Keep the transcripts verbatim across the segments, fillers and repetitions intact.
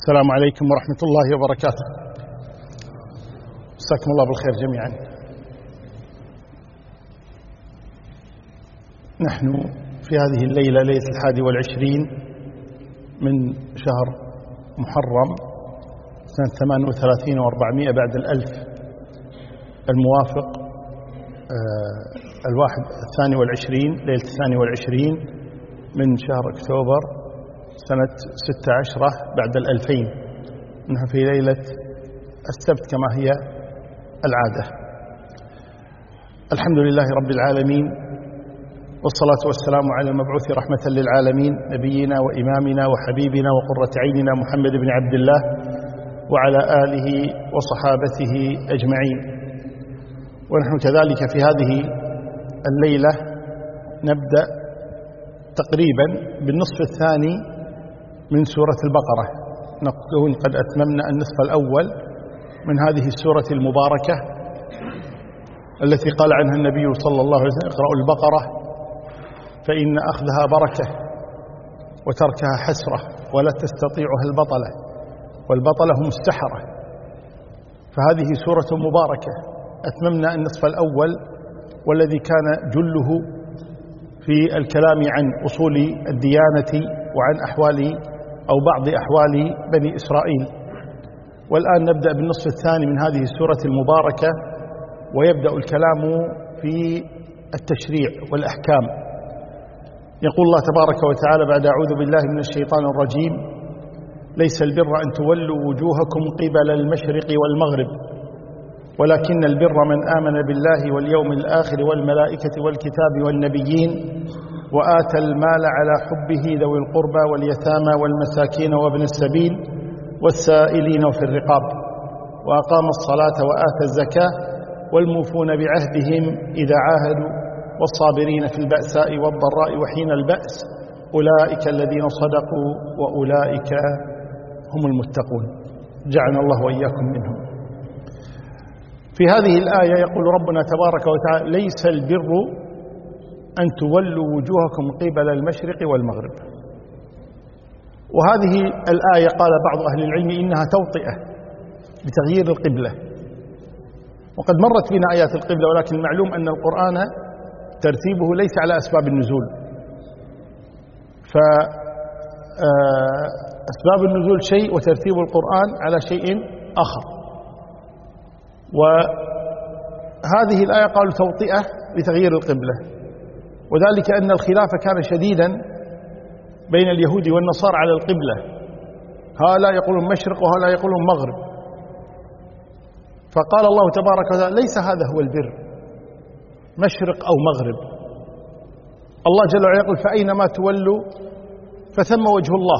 السلام عليكم ورحمة الله وبركاته. مساكم الله بالخير جميعا. نحن في هذه الليلة ليلة الحادي والعشرين من شهر محرم سنة ثمان وثلاثين وأربعمائة بعد الألف، الموافق الواحد الثاني والعشرين ليلة الثاني والعشرين من شهر أكتوبر سنة ستة عشرة بعد الألفين. نحن في ليلة السبت كما هي العادة. الحمد لله رب العالمين، والصلاة والسلام على المبعوث رحمة للعالمين نبينا وإمامنا وحبيبنا وقرة عيننا محمد بن عبد الله وعلى آله وصحابته أجمعين. ونحن كذلك في هذه الليلة نبدأ تقريبا بالنصف الثاني من سورة البقرة، نكون قد أتممنا النصف الأول من هذه السورة المباركة التي قال عنها النبي صلى الله عليه وسلم: اقرأوا البقرة فإن أخذها بركة وتركها حسرة ولا تستطيعها البطلة والبطلة هم السحرة. فهذه سورة مباركة أتممنا النصف الأول والذي كان جله في الكلام عن أصول الديانة وعن أحوال أو بعض أحوال بني إسرائيل. والآن نبدأ بالنصف الثاني من هذه السورة المباركة، ويبدأ الكلام في التشريع والأحكام. يقول الله تبارك وتعالى بعد: أعوذ بالله من الشيطان الرجيم: ليس البر أن تولوا وجوهكم قبل المشرق والمغرب ولكن البر من آمن بالله واليوم الآخر والملائكة والكتاب والنبيين وآتى المال على حبه ذوي القربى واليتامى والمساكين وابن السبيل والسائلين وفي الرقاب وأقام الصلاة وآتى الزكاة والموفون بعهدهم إذا عاهدوا والصابرين في البأساء والضراء وحين البأس أولئك الذين صدقوا وأولئك هم المتقون. جعلنا الله وإياكم منهم. في هذه الآية يقول ربنا تبارك وتعالى: ليس البر أن تولوا وجوهكم قبل المشرق والمغرب. وهذه الآية قال بعض أهل العلم إنها توطئة بتغيير القبلة، وقد مرت بنا آيات القبلة، ولكن المعلوم أن القرآن ترتيبه ليس على أسباب النزول، فأسباب النزول شيء وترتيب القرآن على شيء آخر. وهذه الآية قالوا توطئة لتغيير القبلة، وذلك أن الخلاف كان شديدا بين اليهود والنصارى على القبلة، هؤلاء يقولون مشرق وهؤلاء يقولون مغرب. فقال الله تبارك وتعالى: ليس هذا هو البر مشرق أو مغرب. الله جل وعلا يقول: فأينما تولوا فثم وجه الله.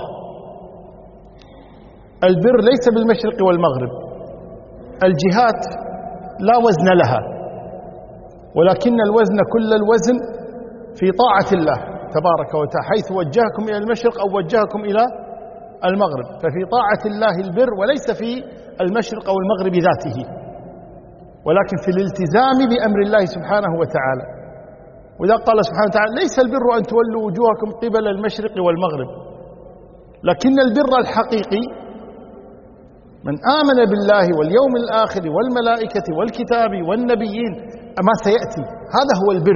البر ليس بالمشرق والمغرب، الجهات لا وزن لها، ولكن الوزن كل الوزن في طاعة الله تبارك وتعالى، حيث وجهكم إلى المشرق أو وجهكم إلى المغرب، ففي طاعة الله البر، وليس في المشرق أو المغرب ذاته، ولكن في الالتزام بأمر الله سبحانه وتعالى. وإذا قال سبحانه وتعالى: ليس البر أن تولوا وجوهكم قبل المشرق والمغرب، لكن البر الحقيقي من آمن بالله واليوم الآخر والملائكة والكتاب والنبيين، ما سيأتي، هذا هو البر.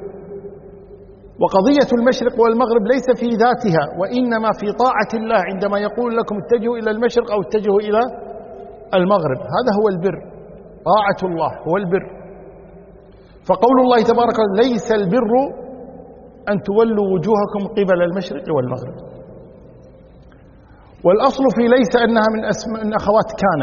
وقضية المشرق والمغرب ليس في ذاتها، وإنما في طاعة الله عندما يقول لكم اتجهوا إلى المشرق أو اتجهوا إلى المغرب، هذا هو البر، طاعة الله هو البر. فقول الله تبارك وتعالى: ليس البر أن تولوا وجوهكم قبل المشرق والمغرب. والأصل في ليس أنها من أسماء من أخوات كان،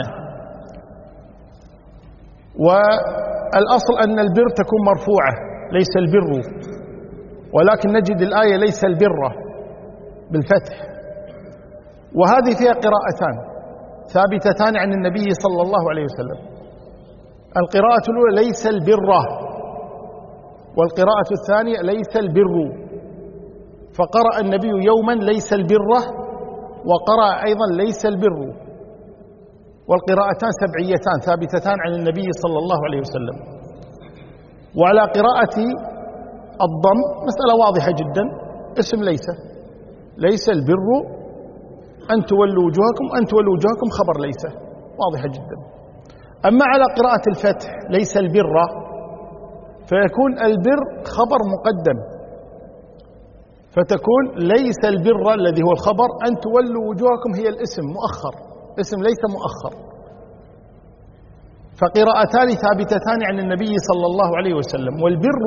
والأصل أن البر تكون مرفوعة، ليس البر، ولكن نجد الآية ليس البر بالفتح. وهذه فيها قراءتان ثابتتان عن النبي صلى الله عليه وسلم. القراءة الأولى ليس البر، والقراءة الثانية ليس البر. فقرأ النبي يوما ليس البر، وقرأ أيضا ليس البر. والقراءتان سبعيتان ثابتتان عن النبي صلى الله عليه وسلم. وعلى قراءة الضم مسألة واضحة جدا، اسم ليس، ليس البر أن تولوا وجوهكم، أن تولوا وجوهكم خبر ليس، واضحة جدا. أما على قراءة الفتح ليس البر، فيكون البر خبر مقدم، فتكون ليس البر الذي هو الخبر، أن تولوا وجوهكم هي الاسم مؤخر، اسم ليس مؤخر. فقراءتان ثابتتان عن النبي صلى الله عليه وسلم. والبر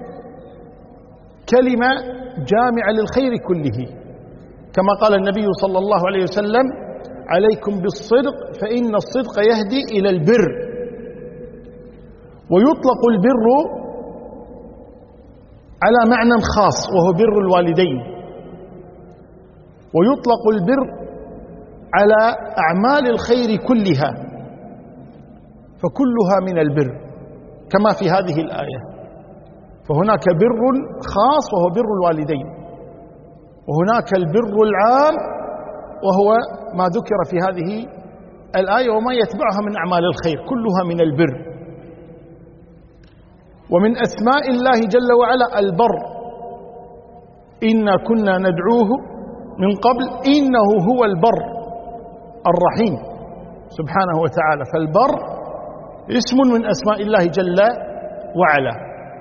كلمة جامعة للخير كله، كما قال النبي صلى الله عليه وسلم: عليكم بالصدق فإن الصدق يهدي إلى البر. ويطلق البر على معنى خاص وهو بر الوالدين، ويطلق البر على أعمال الخير كلها، فكلها من البر كما في هذه الآية. فهناك بر خاص وهو بر الوالدين، وهناك البر العام وهو ما ذكر في هذه الآية وما يتبعها من أعمال الخير، كلها من البر. ومن أسماء الله جل وعلا البر، إنا كنا ندعوه من قبل إنه هو البر الرحيم سبحانه وتعالى. فالبر اسم من أسماء الله جل وعلا.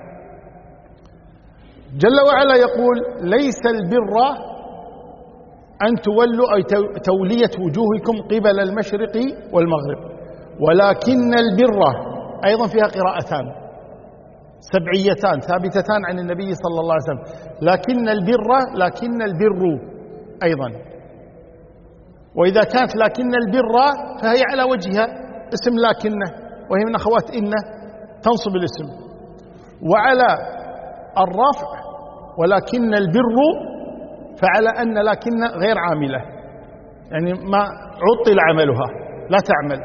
جل وعلا يقول: ليس البر أن تولوا أي تولية وجوهكم قبل المشرق والمغرب، ولكن البر، أيضا فيها قراءتان سبعيتان ثابتتان عن النبي صلى الله عليه وسلم: لكن البر، لكن البر أيضا. وإذا كانت لكن البر فهي على وجهها اسم لكنه، وهي من أخوات إن تنصب الاسم. وعلى الرفع ولكن البر، فعلى أن لكن غير عاملة، يعني ما عطل عملها لا تعمل،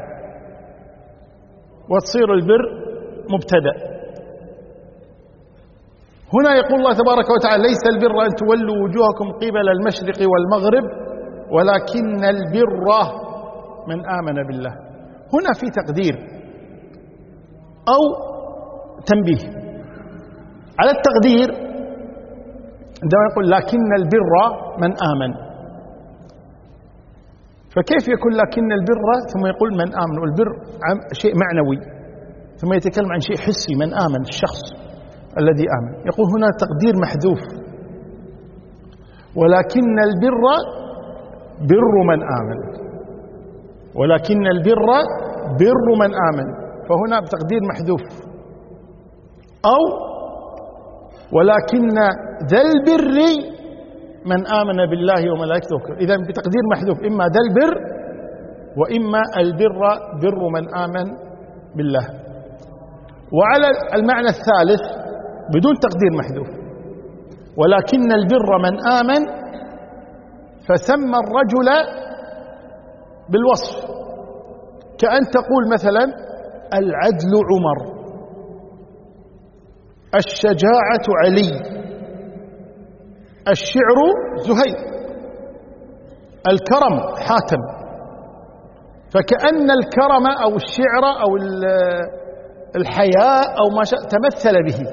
وتصير البر مبتدأ. هنا يقول الله تبارك وتعالى: ليس البر أن تولوا وجوهكم قبل المشرق والمغرب ولكن البر من آمن بالله. هنا في تقدير أو تنبيه. على التقدير عندما يقول لكن البر من آمن، فكيف يكون لكن البر ثم يقول من آمن؟ والبر شيء معنوي، ثم يتكلم عن شيء حسي، من آمن، الشخص الذي آمن. يقول هنا تقدير محذوف: ولكن البر بر من آمن، ولكن البر بر من آمن، فهنا بتقدير محذوف. أو ولكن ذا البر من آمن بالله وملائكته. إذن بتقدير محذوف، إما ذا البر وإما البر بر من آمن بالله. وعلى المعنى الثالث بدون تقدير محذوف: ولكن البر من آمن، فسمى الرجل بالوصف، كأن تقول مثلا العدل عمر، الشجاعة علي، الشعر زهير، الكرم حاتم. فكأن الكرم أو الشعر أو الحياء أو ما شاء تمثل به.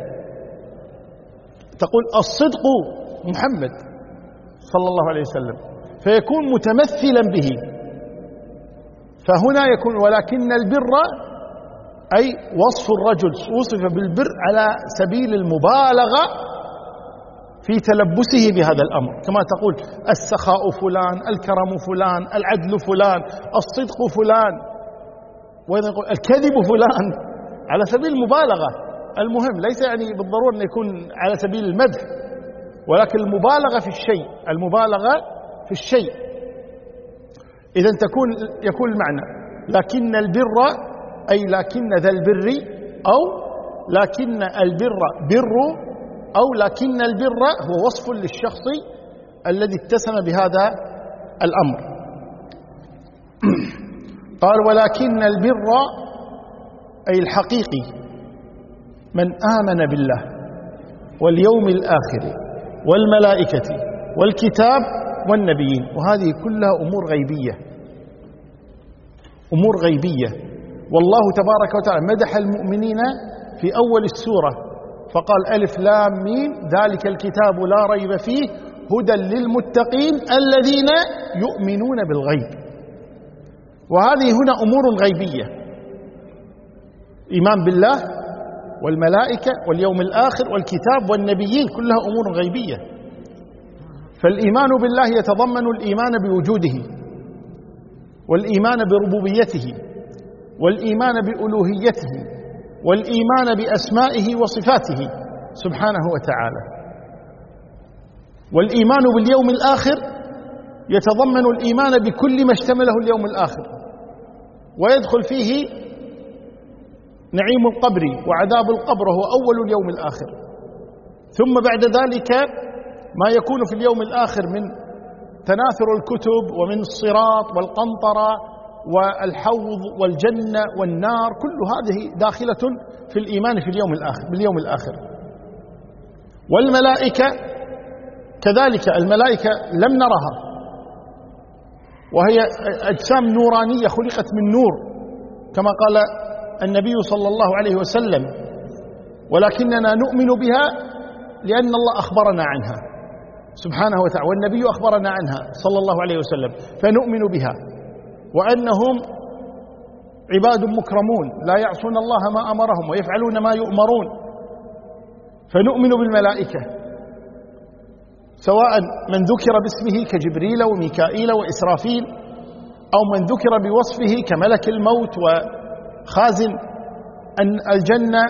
تقول الصدق محمد صلى الله عليه وسلم، فيكون متمثلا به. فهنا يكون ولكن البر أي وصف الرجل وصف بالبر على سبيل المبالغة في تلبسه بهذا الأمر، كما تقول السخاء فلان، الكرم فلان، العدل فلان، الصدق فلان، وإذا نقول الكذب فلان على سبيل المبالغة. المهم ليس يعني بالضرورة أن يكون على سبيل المدح، ولكن المبالغة في الشيء، المبالغة في الشيء. إذا تكون يكون المعنى لكن البر أي لكن ذا البر، أو لكن البر بر، أو لكن البر هو وصف للشخص الذي اتسم بهذا الأمر. قال ولكن البر أي الحقيقي من آمن بالله واليوم الآخر والملائكة والكتاب والنبيين. وهذه كلها أمور غيبية، أمور غيبية. والله تبارك وتعالى مدح المؤمنين في أول السورة فقال ألف لام ميم ذلك الكتاب لا ريب فيه هدى للمتقين الذين يؤمنون بالغيب. وهذه هنا أمور غيبية: إيمان بالله والملائكة واليوم الآخر والكتاب والنبيين، كلها أمور غيبية. فالإيمان بالله يتضمن الإيمان بوجوده، والإيمان بربوبيته، والإيمان بألوهيته، والإيمان بأسمائه وصفاته سبحانه وتعالى. والإيمان باليوم الآخر يتضمن الإيمان بكل ما اشتمله اليوم الآخر، ويدخل فيه نعيم القبر وعذاب القبر وهو أول اليوم الآخر، ثم بعد ذلك ما يكون في اليوم الآخر من تناثر الكتب ومن الصراط والقنطرة والحوض والجنة والنار، كل هذه داخلة في الإيمان في اليوم الآخر باليوم الآخر. والملائكة كذلك، الملائكة لم نرها، وهي أجسام نورانية خلقت من نور كما قال النبي صلى الله عليه وسلم، ولكننا نؤمن بها لأن الله أخبرنا عنها سبحانه وتعالى، والنبي أخبرنا عنها صلى الله عليه وسلم، فنؤمن بها، وأنهم عباد مكرمون لا يعصون الله ما أمرهم ويفعلون ما يؤمرون، فنؤمن بالملائكة سواء من ذكر باسمه كجبريل وميكائيل وإسرافيل، أو من ذكر بوصفه كملك الموت وخازن الجنة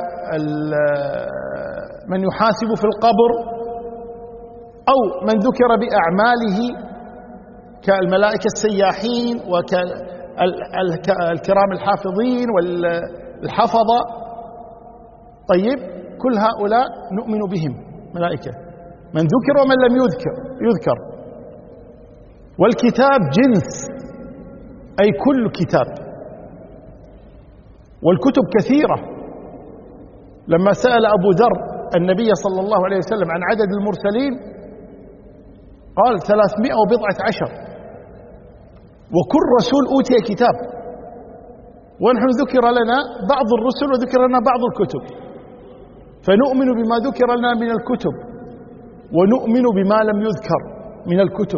ومن يحاسب في القبر، أو من ذكر بأعماله كالملائكة السياحين وكالكرام الحافظين والحفظة. طيب، كل هؤلاء نؤمن بهم ملائكة، من ذكر ومن لم يذكر يذكر. والكتاب جنس، أي كل كتاب، والكتب كثيرة. لما سأل أبو ذر النبي صلى الله عليه وسلم عن عدد المرسلين قال ثلاثمائة وبضعة عشر، وكل رسول أوتي كتاب، ونحن ذكر لنا بعض الرسل وذكر لنا بعض الكتب، فنؤمن بما ذكر لنا من الكتب ونؤمن بما لم يذكر من الكتب.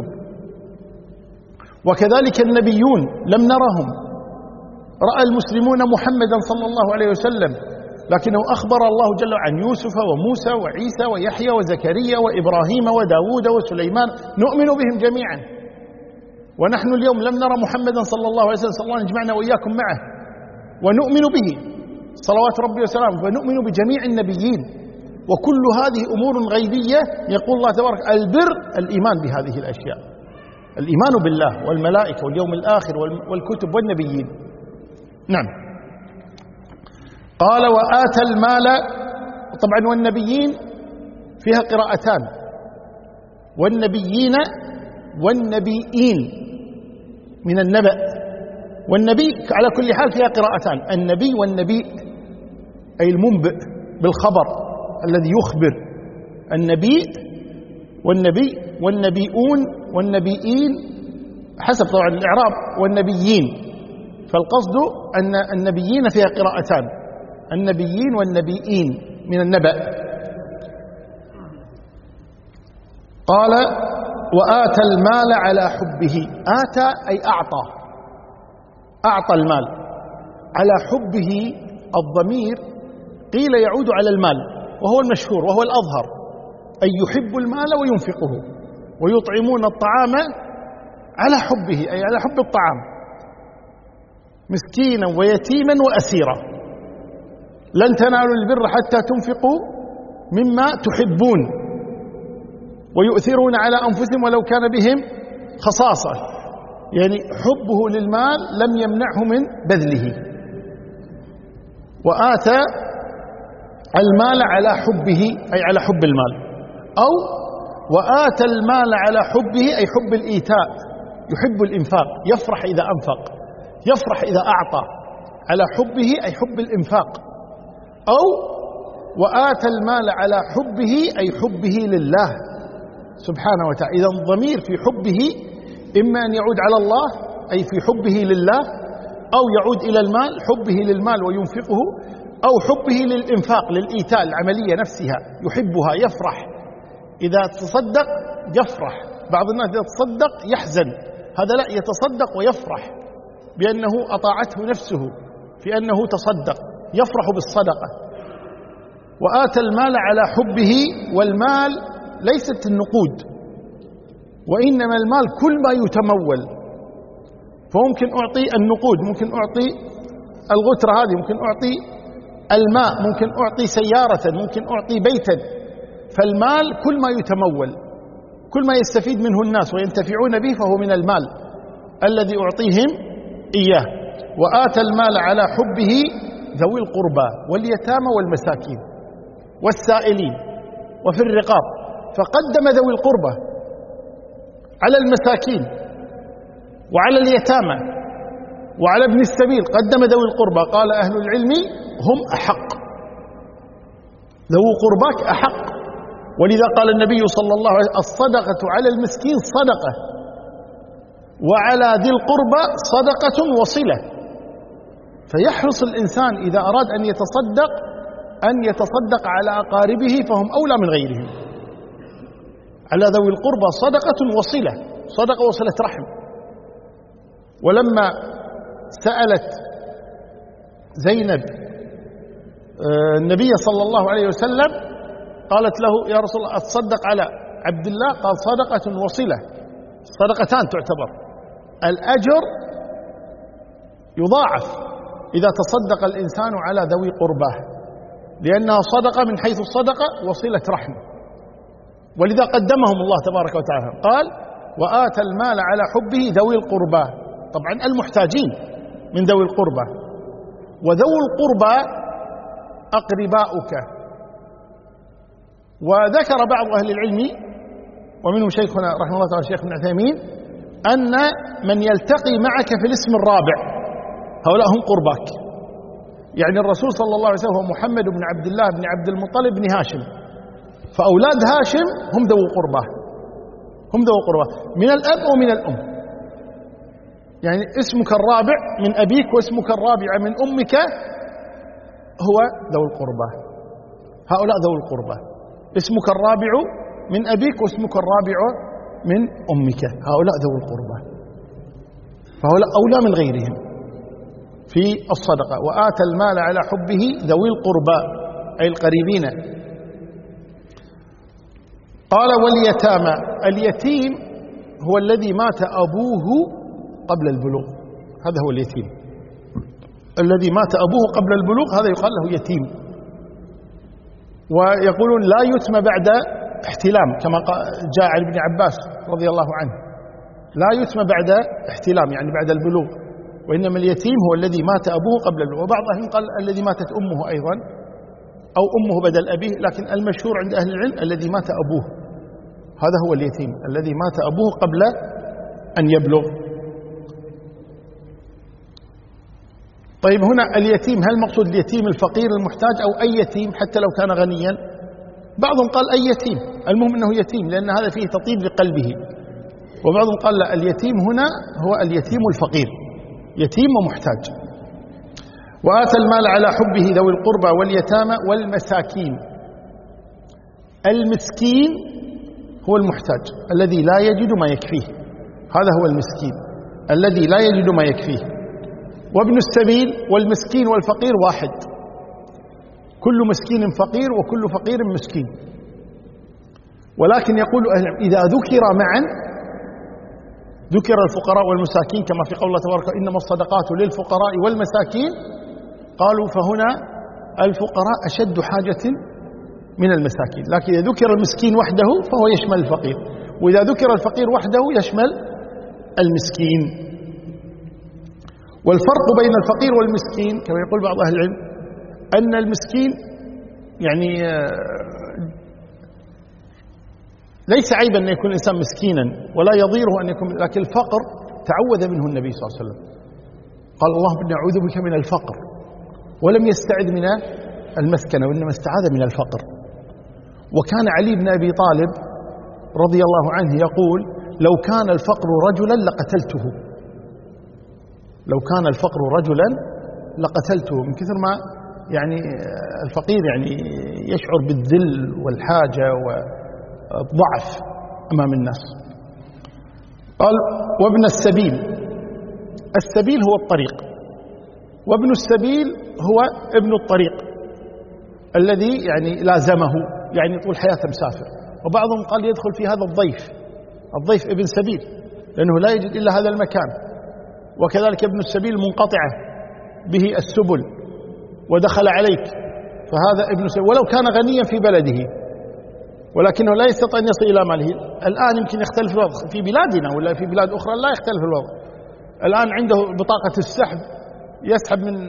وكذلك النبيون لم نرهم، رأى المسلمون محمدا صلى الله عليه وسلم، لكنه أخبر الله جل وعلا عن يوسف وموسى وعيسى ويحيى وزكريا وإبراهيم وداود وسليمان، نؤمن بهم جميعا. ونحن اليوم لم نرى محمدا صلى الله عليه وسلم، صلى الله عليه وسلم يجمعنا وإياكم معه، ونؤمن به صلوات ربي وسلامه، فنؤمن بجميع النبيين. وكل هذه أمور غيبية. يقول الله تبارك: البر الإيمان بهذه الأشياء، الإيمان بالله والملائكة واليوم الآخر والكتب والنبيين. نعم. قال: وآتى المال. طبعا والنبيين فيها قراءتان، والنبيين والنبيين من النبأ، والنبي على كل حال فيها قراءتان، النبي والنبي، أي المنبئ بالخبر الذي يخبر، النبي والنبي والنبيون والنبيين حسب طبعا الإعراب، والنبيين، فالقصد أن النبيين فيها قراءتان، النبيين والنبيين من النبأ. قال: وآتى المال على حبه. آتى أي أعطى، أعطى المال. على حبه الضمير قيل يعود على المال، وهو المشهور وهو الأظهر، أي يحب المال وينفقه، ويطعمون الطعام على حبه، أي على حب الطعام، مسكينا ويتيما وأسيرا. لن تنالوا البر حتى تنفقوا مما تحبون، ويؤثرون على أنفسهم ولو كان بهم خصاصة، يعني حبه للمال لم يمنعه من بذله. وآتى المال على حبه أي على حب المال، أو وآتى المال على حبه أي حب الإيتاء، يحب الإنفاق، يفرح إذا أنفق، يفرح إذا أعطى. على حبه أي حب الإنفاق. أو وآتى المال على حبه أي حبه لله سبحانه وتعالى. إذا الضمير في حبه إما أن يعود على الله أي في حبه لله، أو يعود إلى المال، حبه للمال وينفقه، أو حبه للإنفاق للإيتاء، العملية نفسها يحبها، يفرح إذا تصدق يفرح، بعض الناس إذا تصدق يحزن، هذا لا، يتصدق ويفرح بأنه أطاعته نفسه في أنه تصدق، يفرح بالصدقة. وآتى المال على حبه، والمال ليست النقود، وإنما المال كل ما يتمول، فممكن أعطي النقود، ممكن أعطي الغترة هذه، ممكن أعطي الماء، ممكن أعطي سيارة، ممكن أعطي بيتا. فالمال كل ما يتمول، كل ما يستفيد منه الناس وينتفعون به فهو من المال الذي أعطيهم إياه. وآتى المال على حبه ذوي القربى واليتامى والمساكين والسائلين وفي الرقاب، فقدم ذوي القربى على المساكين وعلى اليتامى وعلى ابن السبيل، قدم ذوي القربى. قال أهل العلم هم أحق، ذو قرباك أحق، ولذا قال النبي صلى الله عليه وسلم الصدقة على المسكين صدقة، وعلى ذي القربى صدقة وصلة. فيحرص الإنسان إذا أراد أن يتصدق أن يتصدق على أقاربه فهم أولى من غيرهم. على ذوي القربى صدقة وصلة، صدقة وصلة رحم. ولما سألت زينب النبي صلى الله عليه وسلم قالت له يا رسول الله أتصدق على عبد الله؟ قال صدقة وصلة، صدقتان تعتبر، الأجر يضاعف إذا تصدق الإنسان على ذوي قرباه، لأنها صدقة من حيث الصدقة وصلة رحم، ولذا قدمهم الله تبارك وتعالى. قال وآتى المال على حبه ذوي القربى، طبعا المحتاجين من ذوي القربى. وذوي القربى أقرباؤك. وذكر بعض أهل العلم ومنهم شيخنا رحمه الله تعالى الشيخ ابن عثيمين أن من يلتقي معك في الاسم الرابع هؤلاء هم قرباك، يعني الرسول صلى الله عليه وسلم هو محمد بن عبد الله بن عبد المطلب بن هاشم، فأولاد هاشم هم ذو قربة، هم ذو قربة من الأب ومن الأم، يعني اسمك الرابع من أبيك واسمك الرابع من أمك هو ذو القربة، هؤلاء ذو القربة، اسمك الرابع من أبيك واسمك الرابع من أمك، هؤلاء ذو القربة، فهؤلاء أولى من غيرهم في الصدقة. وآتى المال على حبه ذوي القربى أي القريبين. قال واليتامى، اليتيم هو الذي مات أبوه قبل البلوغ، هذا هو اليتيم، الذي مات أبوه قبل البلوغ هذا يقال له يتيم. ويقولون لا يتم بعد احتلام كما جاء عن ابن عباس رضي الله عنه، لا يتم بعد احتلام يعني بعد البلوغ، وإنما اليتيم هو الذي مات أبوه قبل البلوغ. وبعض أهل قال الذي ماتت أمه أيضا أو أمه بدل أبيه، لكن المشهور عند أهل العلم الذي مات أبوه، هذا هو اليتيم الذي مات أبوه قبل أن يبلغ. طيب هنا اليتيم هل مقصود اليتيم الفقير المحتاج أو أي يتيم حتى لو كان غنيا؟ بعضهم قال أي يتيم، المهم أنه يتيم لأن هذا فيه تطيب لقلبه. وبعضهم قال لا، اليتيم هنا هو اليتيم الفقير، يتيم ومحتاج. وآتى المال على حبه ذوي القربى واليتامى والمساكين. المسكين هو المحتاج الذي لا يجد ما يكفيه، هذا هو المسكين الذي لا يجد ما يكفيه. وابن السبيل والمسكين والفقير واحد، كل مسكين فقير وكل فقير مسكين. ولكن يقول إذا ذكر معا، ذكر الفقراء والمساكين كما في قول الله تبارك إنما الصدقات للفقراء والمساكين، قالوا فهنا الفقراء أشد حاجة من المساكين، لكن إذا ذكر المسكين وحده فهو يشمل الفقير، وإذا ذكر الفقير وحده يشمل المسكين. والفرق بين الفقير والمسكين كما يقول بعض أهل العلم أن المسكين يعني ليس عيبا أن يكون الإنسان مسكينا ولا يضيره أن يكون، لكن الفقر تعوذ منه النبي صلى الله عليه وسلم، قال اللهم إني أعوذ بك من الفقر، ولم يستعذ من المسكنة وإنما استعاذ من الفقر. وكان علي بن أبي طالب رضي الله عنه يقول لو كان الفقر رجلا لقتلته، لو كان الفقر رجلا لقتلته، من كثر ما يعني الفقير يعني يشعر بالذل والحاجة و ضعف أمام الناس. قال وابن السبيل، السبيل هو الطريق، وابن السبيل هو ابن الطريق الذي يعني لازمه، يعني طول حياته مسافر. وبعضهم قال يدخل في هذا الضيف، الضيف ابن سبيل لأنه لا يجد إلا هذا المكان. وكذلك ابن السبيل منقطعة به السبل ودخل عليك، فهذا ابن سبيل ولو كان غنيا في بلده ولكنه لا يستطيع أن يصل إلى ماله. الآن يمكن يختلف الوضع في بلادنا ولا في بلاد أخرى لا يختلف الوضع. الآن عنده بطاقة السحب يسحب من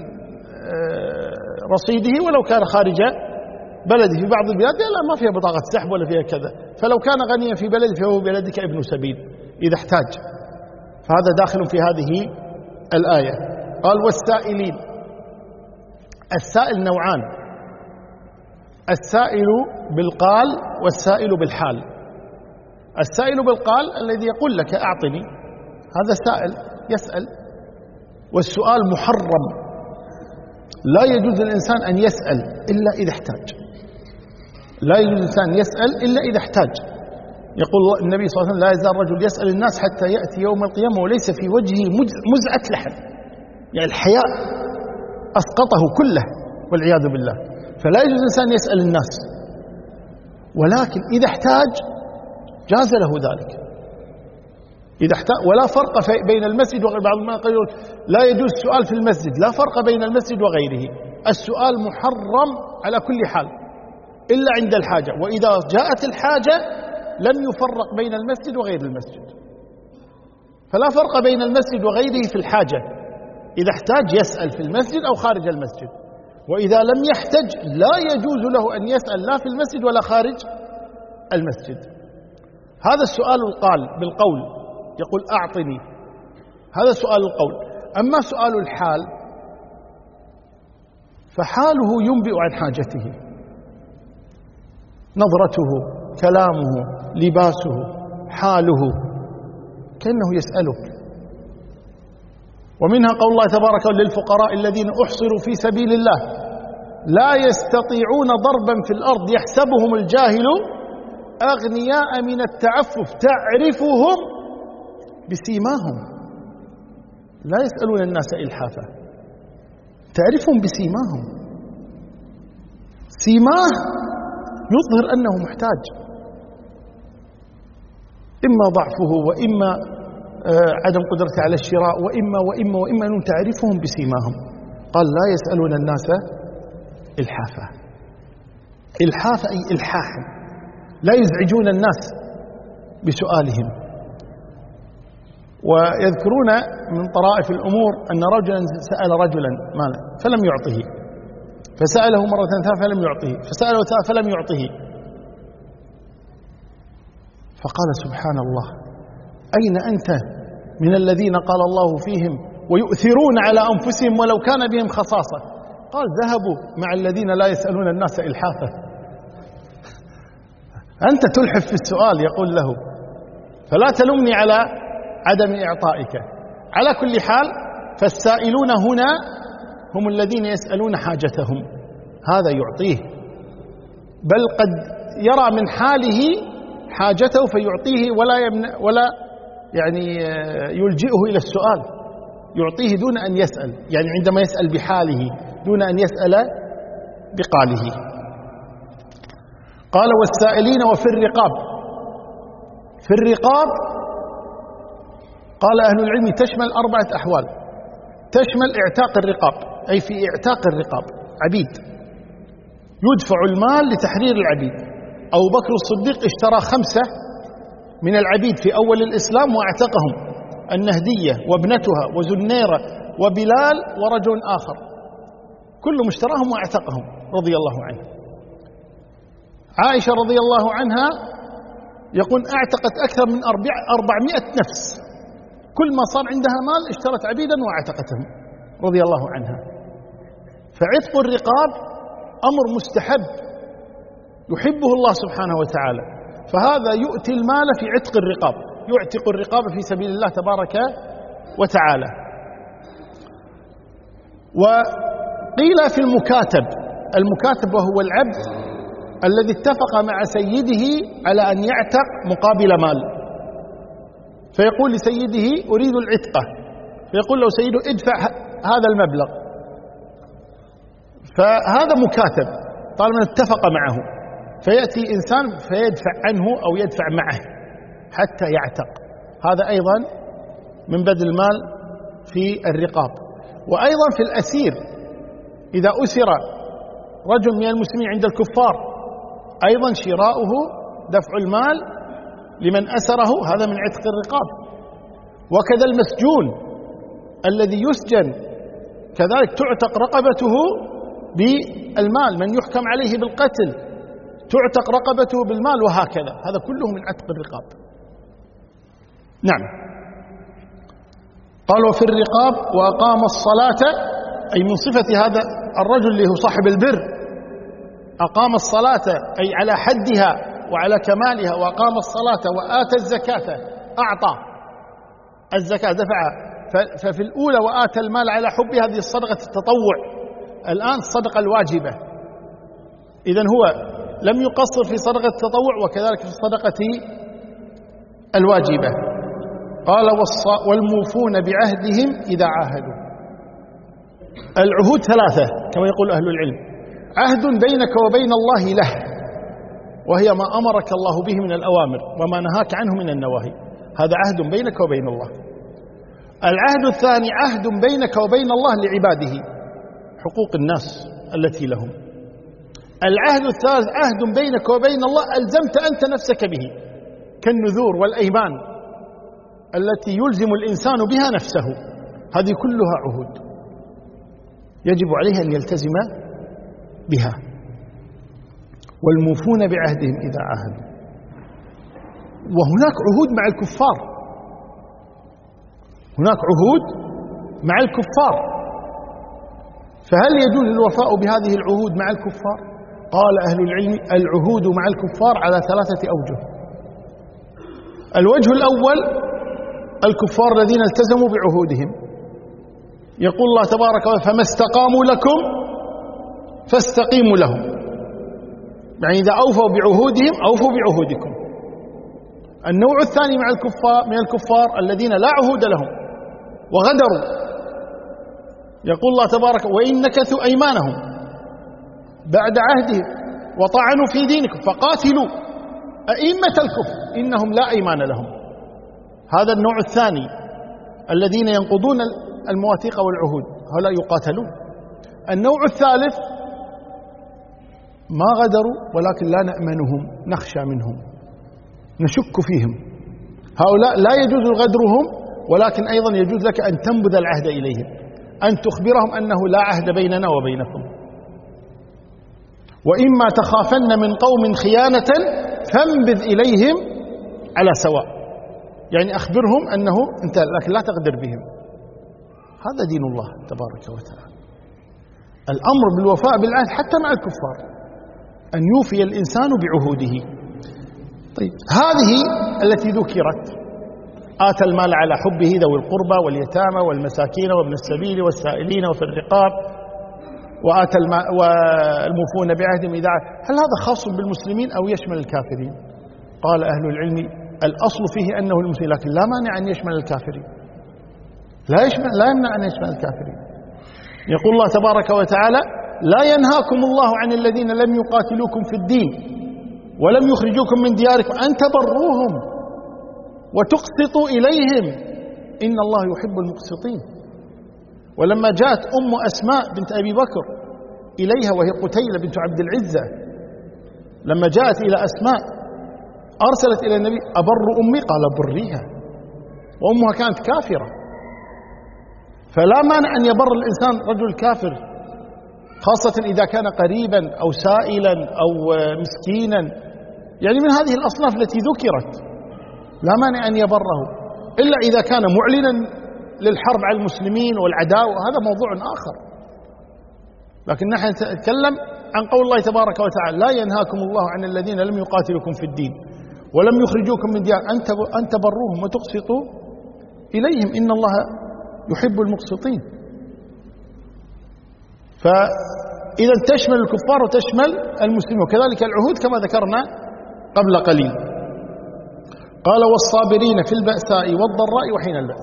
رصيده ولو كان خارج بلده. في بعض البلاد لا ما فيها بطاقة سحب ولا فيها كذا، فلو كان غنيا في بلده فهو بلدك ابن سبيل إذا احتاج. فهذا داخل في هذه الآية. قال والسائلين، السائل نوعان، السائل بالقال والسائل بالحال. السائل بالقال الذي يقول لك أعطني، هذا سائل يسأل، والسؤال محرم، لا يجوز للإنسان أن يسأل إلا إذا احتاج، لا يجوز الإنسان يسأل إلا إذا احتاج. يقول النبي صلى الله عليه وسلم لا يزال الرجل يسأل الناس حتى يأتي يوم القيامة وليس في وجهه مزعة لحم، يعني الحياء أسقطه كله والعياذ بالله. فلا يجوز الإنسان يسأل الناس، ولكن إذا احتاج جاز له ذلك إذا احتاج. ولا فرق بين المسجد وغيره. بعض ما يقول لا يجوز السؤال في المسجد، لا فرق بين المسجد وغيره. السؤال محرم على كل حال إلا عند الحاجة، وإذا جاءت الحاجة لم يفرق بين المسجد وغير المسجد. فلا فرق بين المسجد وغيره في الحاجة، إذا احتاج يسأل في المسجد أو خارج المسجد. وإذا لم يحتج لا يجوز له أن يسأل لا في المسجد ولا خارج المسجد. هذا السؤال القال بالقول، يقول أعطني، هذا سؤال القول. أما سؤال الحال فحاله ينبئ عن حاجته، نظرته، كلامه، لباسه، حاله، كأنه يسألك. ومنها قول الله تبارك وتعالى للفقراء الذين أحصروا في سبيل الله لا يستطيعون ضربا في الأرض يحسبهم الجاهل أغنياء من التعفف تعرفهم بسيماهم. لا يسألون الناس إلحافا، تعرفهم بسيماهم. سيماه يظهر أنه محتاج، إما ضعفه وإما عدم قدرته على الشراء وإما وإما وإما أنهم تعرفهم بسيماهم. قال لا يسألون الناس إلحافا، إلحافا أي إلحاحا، لا يزعجون الناس بسؤالهم. ويذكرون من طرائف الأمور أن رجلا سأل رجلا مالا فلم يعطه، فسأله مرة ثانية فلم يعطه، فسأله ثالثة فلم يعطه، فقال سبحان الله أين أنت من الذين قال الله فيهم ويؤثرون على أنفسهم ولو كان بهم خصاصة؟ قال ذهبوا مع الذين لا يسألون الناس إلحافا. أنت تلحف في السؤال يقول له، فلا تلومني على عدم إعطائك. على كل حال فالسائلون هنا هم الذين يسألون حاجتهم، هذا يعطيه، بل قد يرى من حاله حاجته فيعطيه ولا يمنع ولا يعني يلجئه إلى السؤال، يعطيه دون أن يسأل، يعني عندما يسأل بحاله دون أن يسأل بقاله. قال والسائلين وفي الرقاب. في الرقاب قال أهل العلم تشمل أربعة أحوال، تشمل اعتاق الرقاب، أي في اعتاق الرقاب عبيد يدفع المال لتحرير العبيد. أبو بكر الصديق اشترى خمسة من العبيد في أول الإسلام واعتقهم، النهدية وابنتها وزنيرة وبلال ورجل آخر، كلهم اشتراهم واعتقهم رضي الله عنه. عائشة رضي الله عنها يقول اعتقت أكثر من أربعمائة نفس، كل ما صار عندها مال اشترت عبيدا واعتقتهم رضي الله عنها. فعتق الرقاب أمر مستحب يحبه الله سبحانه وتعالى، فهذا يؤتي المال في عتق الرقاب، يعتق الرقاب في سبيل الله تبارك وتعالى. وقيل في المكاتب، المكاتب وهو العبد الذي اتفق مع سيده على أن يعتق مقابل مال، فيقول لسيده أريد العتقة، فيقول له سيده ادفع هذا المبلغ، فهذا مكاتب طالما اتفق معه، فيأتي إنسان فيدفع عنه أو يدفع معه حتى يعتق. هذا أيضا من بذل المال في الرقاب. وأيضا في الأسير، إذا أسر رجل من المسلمين عند الكفار أيضا شراؤه دفع المال لمن أسره، هذا من عتق الرقاب. وكذا المسجون الذي يسجن كذلك تعتق رقبته بالمال، من يحكم عليه بالقتل تعتق رقبته بالمال، وهكذا. هذا كله من عتق الرقاب. نعم. قال وفي الرقاب وأقام الصلاة، أي من صفة هذا الرجل اللي هو صاحب البر، أقام الصلاة أي على حدها وعلى كمالها، وأقام الصلاة وآتى الزكاة، أعطى الزكاة دفعها. ففي الأولى وآتى المال على حبها، هذه الصدقة التطوع، الآن الصدقة الواجبة. إذن هو لم يقصر في صدقة التطوع وكذلك في الصدقة الواجبة. قال والموفون بعهدهم إذا عاهدوا. العهود ثلاثة كما يقول أهل العلم: عهد بينك وبين الله له، وهي ما أمرك الله به من الأوامر وما نهاك عنه من النواهي، هذا عهد بينك وبين الله. العهد الثاني عهد بينك وبين الله لعباده، حقوق الناس التي لهم. العهد الثالث عهد بينك وبين الله ألزمت أنت نفسك به، كالنذور والأيمان التي يلزم الإنسان بها نفسه، هذه كلها عهود يجب عليه أن يلتزم بها. والموفون بعهدهم إذا عاهدوا. وهناك عهود مع الكفار، هناك عهود مع الكفار، فهل يجوز الوفاء بهذه العهود مع الكفار؟ قال أهل العلم: العهود مع الكفار على ثلاثة أوجه. الوجه الأول الكفار الذين التزموا بعهودهم، يقول الله تبارك وتعالى: فما استقاموا لكم فاستقيموا لهم، يعني إذا أوفوا بعهودهم أوفوا بعهودكم. النوع الثاني مع الكفار من الكفار الذين لا عهود لهم وغدروا، يقول الله تبارك: وإن نكثوا أيمانهم بعد عهدهم وطعنوا في دينكم فقاتلوا أئمة الكفر إنهم لا أيمان لهم. هذا النوع الثاني الذين ينقضون المواثيق والعهود، هؤلاء يقاتلون. النوع الثالث ما غدروا ولكن لا نأمنهم، نخشى منهم، نشك فيهم، هؤلاء لا يجوز غدرهم، ولكن أيضا يجوز لك أن تنبذ العهد إليهم، أن تخبرهم أنه لا عهد بيننا وبينكم. وإما تخافن من قوم خيانة فانبذ إليهم على سواء، يعني أخبرهم أنه أنت لكن لا تغدر بهم. هذا دين الله تبارك وتعالى، الأمر بالوفاء بالعهد حتى مع الكفار، أن يوفي الإنسان بعهوده. طيب، هذه التي ذكرت: آتى المال على حبه ذوي القربى واليتامى والمساكين وابن السبيل والسائلين وفي الرقاب، وآتى الماء والموفون بعهدهم إذا عاهدوا. هل هذا خاص بالمسلمين أو يشمل الكافرين؟ قال أهل العلم: الأصل فيه أنه المسلمين، لكن لا مانع أن يشمل الكافرين، لا يشمل لا يمنع أن يشمل الكافرين. يقول الله تبارك وتعالى: لا ينهاكم الله عن الذين لم يقاتلوكم في الدين ولم يخرجوكم من دياركم أن تبروهم وتقسطوا إليهم إن الله يحب المقسطين. ولما جاءت أم أسماء بنت أبي بكر إليها وهي قتيلة بنت عبد العزة، لما جاءت إلى أسماء أرسلت إلى النبي: أبر أمي؟ قال: بريها، وأمها كانت كافرة. فلا مانع أن يبر الإنسان رجل كافر، خاصة إذا كان قريبا أو سائلا أو مسكينا، يعني من هذه الأصناف التي ذكرت، لا مانع أن يبره، إلا إذا كان معلنا للحرب على المسلمين والعداوة، هذا موضوع آخر. لكن نحن نتكلم عن قول الله تبارك وتعالى: لا ينهاكم الله عن الذين لم يقاتلوكم في الدين ولم يخرجوكم من ديار أن تبروهم وتقسطوا إليهم إن الله يحب المقسطين. إذا تشمل الكفار وتشمل المسلمين، وكذلك العهود كما ذكرنا قبل قليل. قال والصابرين في البأساء والضراء وحين البأس.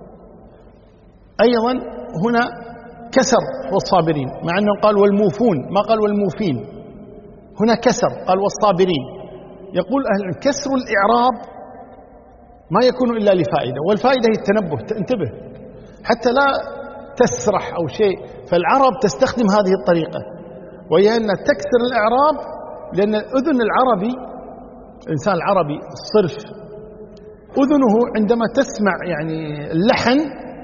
أيضا هنا كسر والصابرين، مع أنه قال والموفون ما قال والموفين، هنا كسر قال والصابرين. يقول أهل العلم كسر الإعراب ما يكون إلا لفائدة، والفائدة هي التنبه، انتبه حتى لا تسرح أو شيء. فالعرب تستخدم هذه الطريقة، وهي أن تكسر الإعراب، لأن أذن العربي، الإنسان العربي الصرف، أذنه عندما تسمع يعني اللحن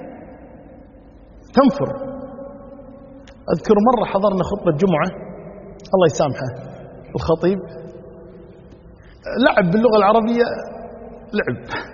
تنفر. أذكر مرة حضرنا خطبة جمعة، الله يسامحه الخطيب، لعب باللغة العربية لعب.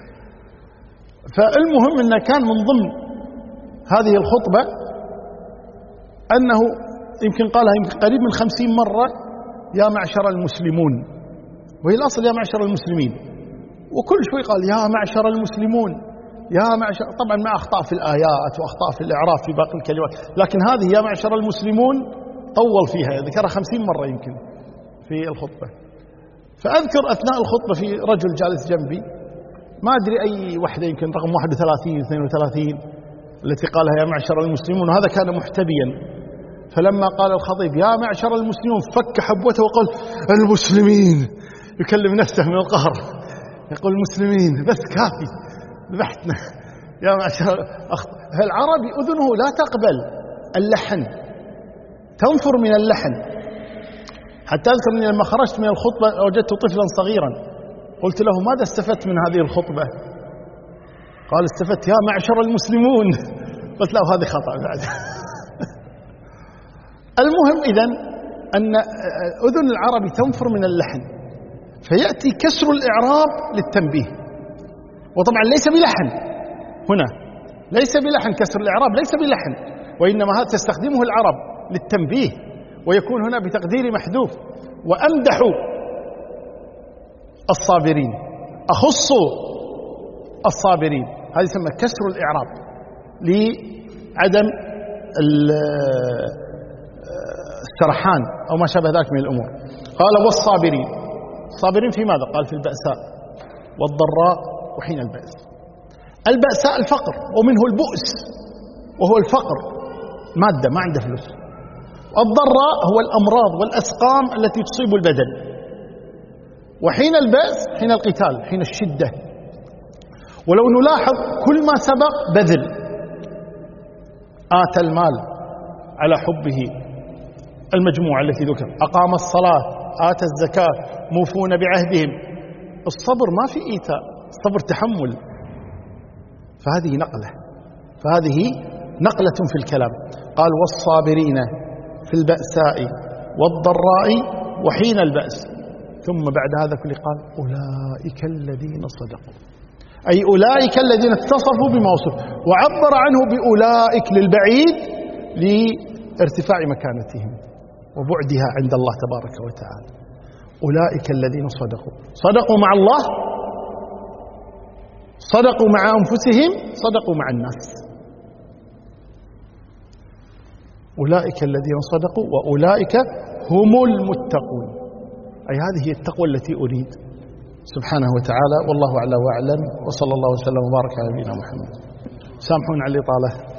فالمهم أنه كان من ضمن هذه الخطبة أنه يمكن قالها يمكن قريب من خمسين مرة يا معشر المسلمون، وهي الأصل يا معشر المسلمين، وكل شوي قال يا معشر المسلمون يا معشر، طبعا مع أخطاء في الآيات وأخطاء في الإعراب في باقي الكلمات، لكن هذه يا معشر المسلمون طول فيها، ذكرها خمسين مرة يمكن في الخطبة. فأذكر أثناء الخطبة في رجل جالس جنبي، ما أدري أي وحدة، يمكن رقم واحد وثلاثين اثنين وثلاثين التي قالها يا معشر المسلمون، وهذا كان محتبيا. فلما قال الخطيب يا معشر المسلمون فك حبوته وقال المسلمين، يكلم نفسه من القهر، يقول المسلمين بس كافي ذبحتنا يا معشر. فالعربي أذنه لا تقبل اللحن، تنفر من اللحن. حتى أذكر أني لما خرجت من الخطبة وجدت طفلا صغيرا، قلت له ماذا استفدت من هذه الخطبة؟ قال استفدت يا معشر المسلمون. قلت له هذه خطأ بعد. المهم إذن أن أذن العربي تنفر من اللحن، فيأتي كسر الإعراب للتنبيه. وطبعا ليس بلحن هنا، ليس بلحن كسر الإعراب، ليس بلحن، وإنما هذا تستخدمه العرب للتنبيه، ويكون هنا بتقدير محذوف. وأمدحوا الصابرين، أخصوا الصابرين، هذا يسمى كسر الإعراب لعدم السرحان أو ما شابه ذلك من الأمور. قال والصابرين، الصابرين في ماذا؟ قال في البأساء والضراء وحين البأس. البأساء الفقر، ومنه البؤس وهو الفقر، مادة ما عنده فلوس. الضراء هو الأمراض والأسقام التي تصيب البدن. وحين البأس حين القتال، حين الشدة. ولو نلاحظ كل ما سبق بذل، آتى المال على حبه، المجموعة التي ذكر، أقام الصلاة، آتى الزكاة، موفون بعهدهم. الصبر ما في إيتاء، الصبر تحمل. فهذه نقلة، فهذه نقلة في الكلام. قال والصابرين في البأساء والضراء وحين البأس. ثم بعد هذا كله قال أولئك الذين صدقوا، أي أولئك الذين اتصفوا بما وصفوا، وعبر عنه بأولئك للبعيد لارتفاع مكانتهم وبعدها عند الله تبارك وتعالى. أولئك الذين صدقوا، صدقوا مع الله، صدقوا مع أنفسهم، صدقوا مع الناس. أولئك الذين صدقوا وأولئك هم المتقون، أي هذه هي التقوى التي أريد سبحانه وتعالى. والله أعلى وأعلم، وصلى الله وسلم وبارك على نبينا محمد. سامحون على الإطالة.